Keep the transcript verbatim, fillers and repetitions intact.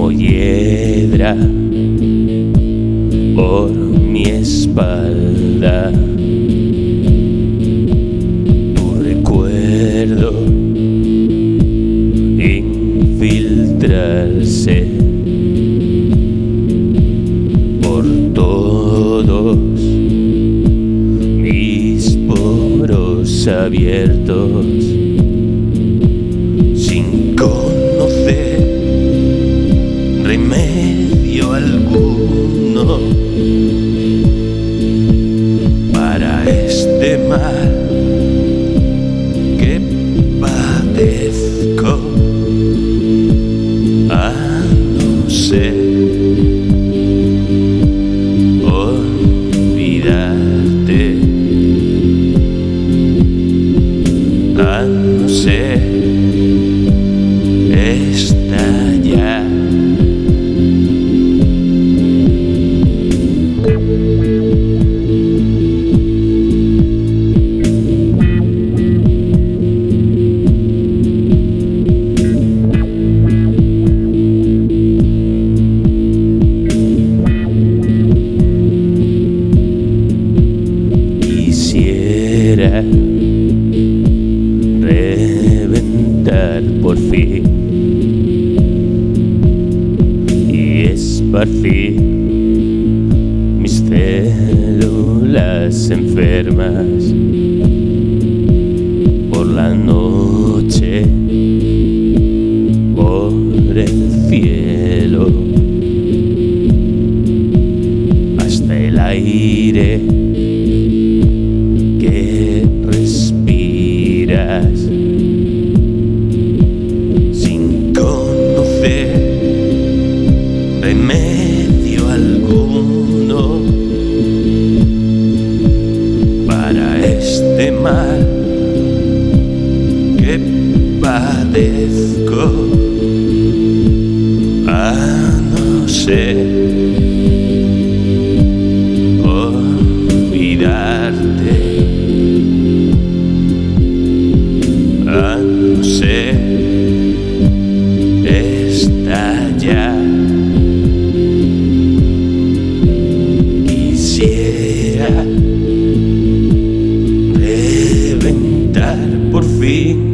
como hiedra por mi espalda. Tu recuerdo infiltrarse por todos mis poros abiertos, sin conocer remedio alguno para este mal que padezco. A no ser olvidarte, a no ser estallar. Quisiera reventar por fin y esparcir mis células enfermas por la noche, por el cielo, hasta el aire que respiras, sin conocer remedio alguno para este mal que padezco. A no ser olvidarte, a no ser estallar. Quisiera reventar por fin